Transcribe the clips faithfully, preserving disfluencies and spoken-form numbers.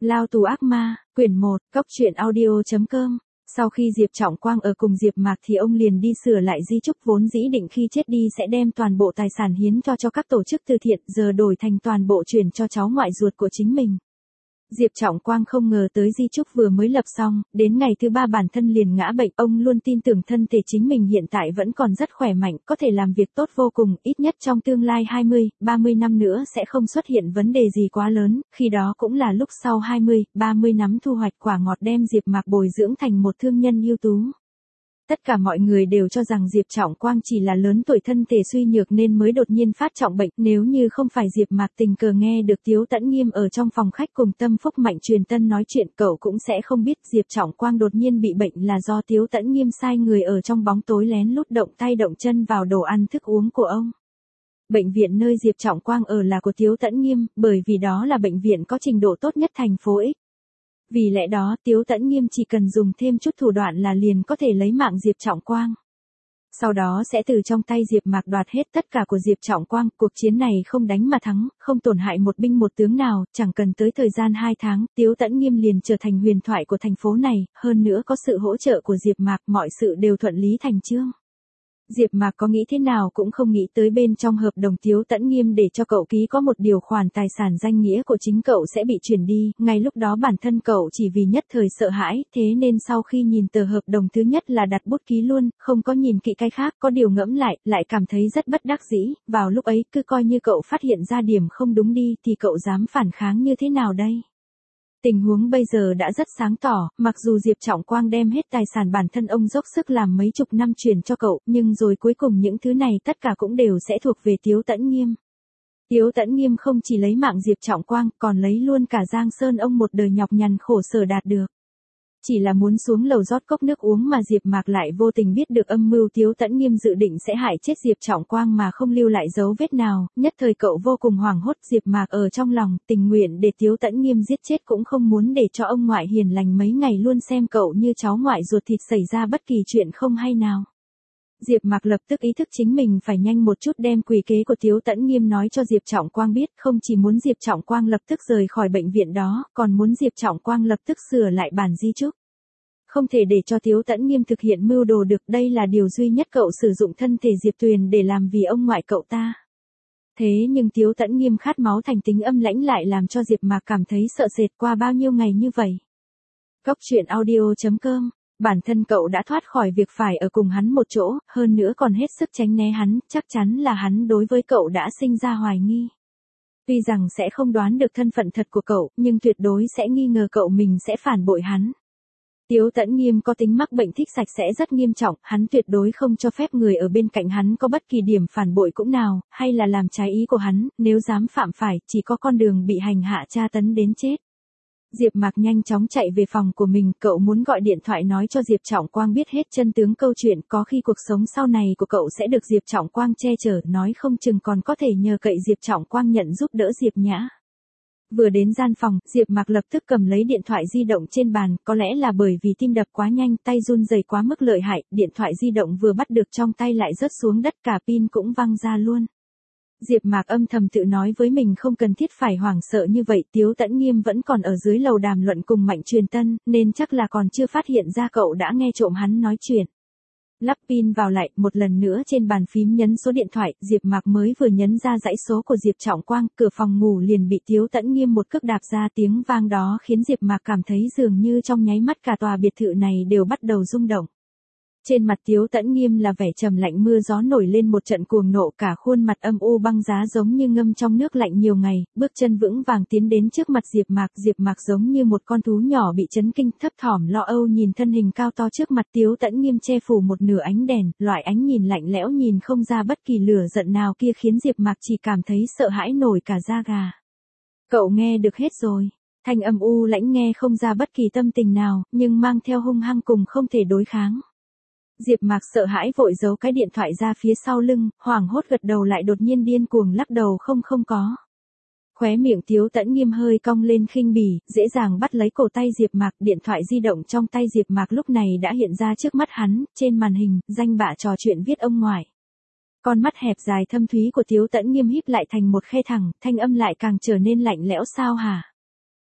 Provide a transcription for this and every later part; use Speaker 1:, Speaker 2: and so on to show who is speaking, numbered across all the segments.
Speaker 1: Lao tù ác ma, quyển một, cốc truyện audio chấm com. Sau khi Diệp Trọng Quang ở cùng Diệp Mạc thì ông liền đi sửa lại di chúc vốn dĩ định khi chết đi sẽ đem toàn bộ tài sản hiến cho cho các tổ chức từ thiện, giờ đổi thành toàn bộ chuyển cho cháu ngoại ruột của chính mình. Diệp Trọng Quang không ngờ tới di chúc vừa mới lập xong, đến ngày thứ ba bản thân liền ngã bệnh, ông luôn tin tưởng thân thể chính mình hiện tại vẫn còn rất khỏe mạnh, có thể làm việc tốt vô cùng, ít nhất trong tương lai hai mươi, ba mươi năm nữa sẽ không xuất hiện vấn đề gì quá lớn, khi đó cũng là lúc sau hai mươi, ba mươi năm thu hoạch quả ngọt đem Diệp Mạc bồi dưỡng thành một thương nhân ưu tú. Tất cả mọi người đều cho rằng Diệp Trọng Quang chỉ là lớn tuổi thân thể suy nhược nên mới đột nhiên phát trọng bệnh, nếu như không phải Diệp Mạc tình cờ nghe được Tiếu Tẫn Nghiêm ở trong phòng khách cùng Tâm Phúc Mạnh Truyền Tân nói chuyện, cậu cũng sẽ không biết Diệp Trọng Quang đột nhiên bị bệnh là do Tiếu Tẫn Nghiêm sai người ở trong bóng tối lén lút động tay động chân vào đồ ăn thức uống của ông. Bệnh viện nơi Diệp Trọng Quang ở là của Tiếu Tẫn Nghiêm, bởi vì đó là bệnh viện có trình độ tốt nhất thành phố X. Vì lẽ đó Tiếu Tẫn Nghiêm chỉ cần dùng thêm chút thủ đoạn là liền có thể lấy mạng Diệp Trọng Quang. Sau đó sẽ từ trong tay Diệp Mạc đoạt hết tất cả của Diệp Trọng Quang, cuộc chiến này không đánh mà thắng, không tổn hại một binh một tướng nào, chẳng cần tới thời gian hai tháng, Tiếu Tẫn Nghiêm liền trở thành huyền thoại của thành phố này, hơn nữa có sự hỗ trợ của Diệp Mạc, mọi sự đều thuận lý thành chương. Diệp Mạc có nghĩ thế nào cũng không nghĩ tới bên trong hợp đồng Tiếu Tẫn Nghiêm để cho cậu ký có một điều khoản tài sản danh nghĩa của chính cậu sẽ bị chuyển đi, ngay lúc đó bản thân cậu chỉ vì nhất thời sợ hãi, thế nên sau khi nhìn tờ hợp đồng thứ nhất là đặt bút ký luôn, không có nhìn kỹ cái khác, có điều ngẫm lại, lại cảm thấy rất bất đắc dĩ, vào lúc ấy cứ coi như cậu phát hiện ra điểm không đúng đi thì cậu dám phản kháng như thế nào đây? Tình huống bây giờ đã rất sáng tỏ, mặc dù Diệp Trọng Quang đem hết tài sản bản thân ông dốc sức làm mấy chục năm chuyển cho cậu, nhưng rồi cuối cùng những thứ này tất cả cũng đều sẽ thuộc về Tiếu Tẫn Nghiêm. Tiếu Tẫn Nghiêm không chỉ lấy mạng Diệp Trọng Quang, còn lấy luôn cả Giang Sơn ông một đời nhọc nhằn khổ sở đạt được. Chỉ là muốn xuống lầu rót cốc nước uống mà Diệp Mạc lại vô tình biết được âm mưu Tiếu Tẫn Nghiêm dự định sẽ hại chết Diệp Trọng Quang mà không lưu lại dấu vết nào, nhất thời cậu vô cùng hoảng hốt, Diệp Mạc ở trong lòng, tình nguyện để Tiếu Tẫn Nghiêm giết chết cũng không muốn để cho ông ngoại hiền lành mấy ngày luôn xem cậu như cháu ngoại ruột thịt xảy ra bất kỳ chuyện không hay nào. Diệp Mạc lập tức ý thức chính mình phải nhanh một chút đem quỷ kế của Tiếu Tẫn Nghiêm nói cho Diệp Trọng Quang biết, không chỉ muốn Diệp Trọng Quang lập tức rời khỏi bệnh viện đó, còn muốn Diệp Trọng Quang lập tức sửa lại bản di chúc. Không thể để cho Tiếu Tẫn Nghiêm thực hiện mưu đồ được, đây là điều duy nhất cậu sử dụng thân thể Diệp Tuyền để làm vì ông ngoại cậu ta. Thế nhưng Tiếu Tẫn Nghiêm khát máu thành tính âm lãnh lại làm cho Diệp Mạc cảm thấy sợ sệt qua bao nhiêu ngày như vậy. Cốc truyện audio chấm com. Bản thân cậu đã thoát khỏi việc phải ở cùng hắn một chỗ, hơn nữa còn hết sức tránh né hắn, chắc chắn là hắn đối với cậu đã sinh ra hoài nghi. Tuy rằng sẽ không đoán được thân phận thật của cậu, nhưng tuyệt đối sẽ nghi ngờ cậu mình sẽ phản bội hắn. Tiếu Tẫn Nghiêm có tính mắc bệnh thích sạch sẽ rất nghiêm trọng, hắn tuyệt đối không cho phép người ở bên cạnh hắn có bất kỳ điểm phản bội cũng nào, hay là làm trái ý của hắn, nếu dám phạm phải, chỉ có con đường bị hành hạ tra tấn đến chết. Diệp Mạc nhanh chóng chạy về phòng của mình, cậu muốn gọi điện thoại nói cho Diệp Trọng Quang biết hết chân tướng câu chuyện, có khi cuộc sống sau này của cậu sẽ được Diệp Trọng Quang che chở, nói không chừng còn có thể nhờ cậy Diệp Trọng Quang nhận giúp đỡ Diệp Nhã. Vừa đến gian phòng, Diệp Mạc lập tức cầm lấy điện thoại di động trên bàn, có lẽ là bởi vì tim đập quá nhanh, tay run rẩy quá mức lợi hại, điện thoại di động vừa bắt được trong tay lại rớt xuống đất, cả pin cũng văng ra luôn. Diệp Mạc âm thầm tự nói với mình không cần thiết phải hoảng sợ như vậy, Tiếu Tẫn Nghiêm vẫn còn ở dưới lầu đàm luận cùng Mạnh Truyền Tân, nên chắc là còn chưa phát hiện ra cậu đã nghe trộm hắn nói chuyện. Lắp pin vào lại, một lần nữa trên bàn phím nhấn số điện thoại, Diệp Mạc mới vừa nhấn ra dãy số của Diệp Trọng Quang, cửa phòng ngủ liền bị Tiếu Tẫn Nghiêm một cước đạp ra, tiếng vang đó khiến Diệp Mạc cảm thấy dường như trong nháy mắt cả tòa biệt thự này đều bắt đầu rung động. Trên mặt Tiếu Tẫn Nghiêm là vẻ trầm lạnh, mưa gió nổi lên một trận cuồng nộ, cả khuôn mặt âm u băng giá giống như ngâm trong nước lạnh nhiều ngày, bước chân vững vàng tiến đến trước mặt Diệp Mạc, Diệp Mạc giống như một con thú nhỏ bị chấn kinh, thấp thỏm lo âu nhìn thân hình cao to trước mặt Tiếu Tẫn Nghiêm che phủ một nửa ánh đèn, loại ánh nhìn lạnh lẽo nhìn không ra bất kỳ lửa giận nào kia khiến Diệp Mạc chỉ cảm thấy sợ hãi nổi cả da gà. Cậu nghe được hết rồi. Thanh âm u lãnh nghe không ra bất kỳ tâm tình nào, nhưng mang theo hung hăng cùng không thể đối kháng. Diệp Mạc sợ hãi vội giấu cái điện thoại ra phía sau lưng, hoảng hốt gật đầu lại đột nhiên điên cuồng lắc đầu không không có. Khóe miệng Tiếu Tẫn Nghiêm hơi cong lên khinh bỉ, dễ dàng bắt lấy cổ tay Diệp Mạc, điện thoại di động trong tay Diệp Mạc lúc này đã hiện ra trước mắt hắn, trên màn hình, danh bạ trò chuyện viết ông ngoại. Con mắt hẹp dài thâm thúy của Tiếu Tẫn Nghiêm híp lại thành một khe thẳng, thanh âm lại càng trở nên lạnh lẽo sao hả?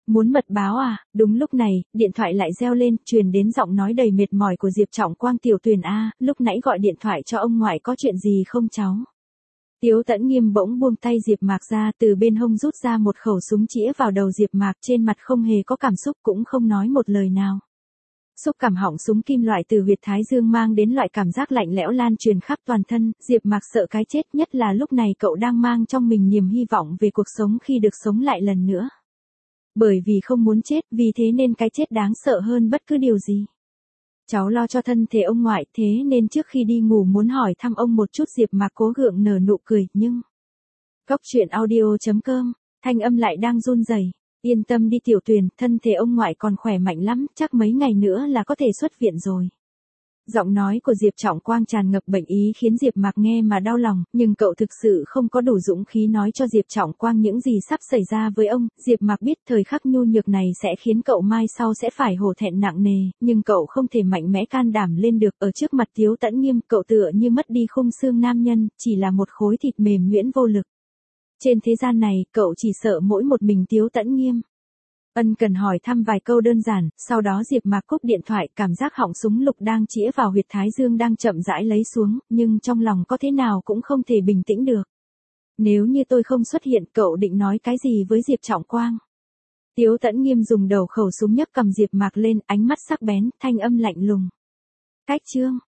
Speaker 1: Muốn mật báo à? Đúng lúc này, điện thoại lại reo lên, truyền đến giọng nói đầy mệt mỏi của Diệp Trọng Quang. Tiểu Tuyền a, lúc nãy gọi điện thoại cho ông ngoại có chuyện gì không cháu? Tiếu Tẫn Nghiêm bỗng buông tay Diệp Mạc ra, từ bên hông rút ra một khẩu súng chĩa vào đầu Diệp Mạc, trên mặt không hề có cảm xúc, cũng không nói một lời nào. Xúc cảm họng súng kim loại từ huyệt thái dương mang đến loại cảm giác lạnh lẽo lan truyền khắp toàn thân, Diệp Mạc sợ cái chết, nhất là lúc này cậu đang mang trong mình niềm hy vọng về cuộc sống khi được sống lại lần nữa. Bởi vì không muốn chết, vì thế nên cái chết đáng sợ hơn bất cứ điều gì. Cháu lo cho thân thể ông ngoại, thế nên trước khi đi ngủ muốn hỏi thăm ông một chút. Diệp Mạc cố gượng nở nụ cười, nhưng... Cốc truyện audio chấm com, thanh âm lại đang run rẩy. Yên tâm đi Tiểu Tuyền, thân thể ông ngoại còn khỏe mạnh lắm, chắc mấy ngày nữa là có thể xuất viện rồi. Giọng nói của Diệp Trọng Quang tràn ngập bệnh ý khiến Diệp Mạc nghe mà đau lòng, nhưng cậu thực sự không có đủ dũng khí nói cho Diệp Trọng Quang những gì sắp xảy ra với ông. Diệp Mạc biết thời khắc nhu nhược này sẽ khiến cậu mai sau sẽ phải hổ thẹn nặng nề, nhưng cậu không thể mạnh mẽ can đảm lên được. Ở trước mặt Tiếu Tẫn Nghiêm, cậu tựa như mất đi khung xương nam nhân, chỉ là một khối thịt mềm nhũn vô lực. Trên thế gian này, cậu chỉ sợ mỗi một mình Tiếu Tẫn Nghiêm. Ân cần hỏi thăm vài câu đơn giản, sau đó Diệp Mạc cúp điện thoại, cảm giác họng súng lục đang chĩa vào huyệt thái dương đang chậm rãi lấy xuống, nhưng trong lòng có thế nào cũng không thể bình tĩnh được. Nếu như tôi không xuất hiện, cậu định nói cái gì với Diệp Trọng Quang? Tiếu Tẫn Nghiêm dùng đầu khẩu súng nhấc cầm Diệp Mạc lên, ánh mắt sắc bén, thanh âm lạnh lùng. Cách chương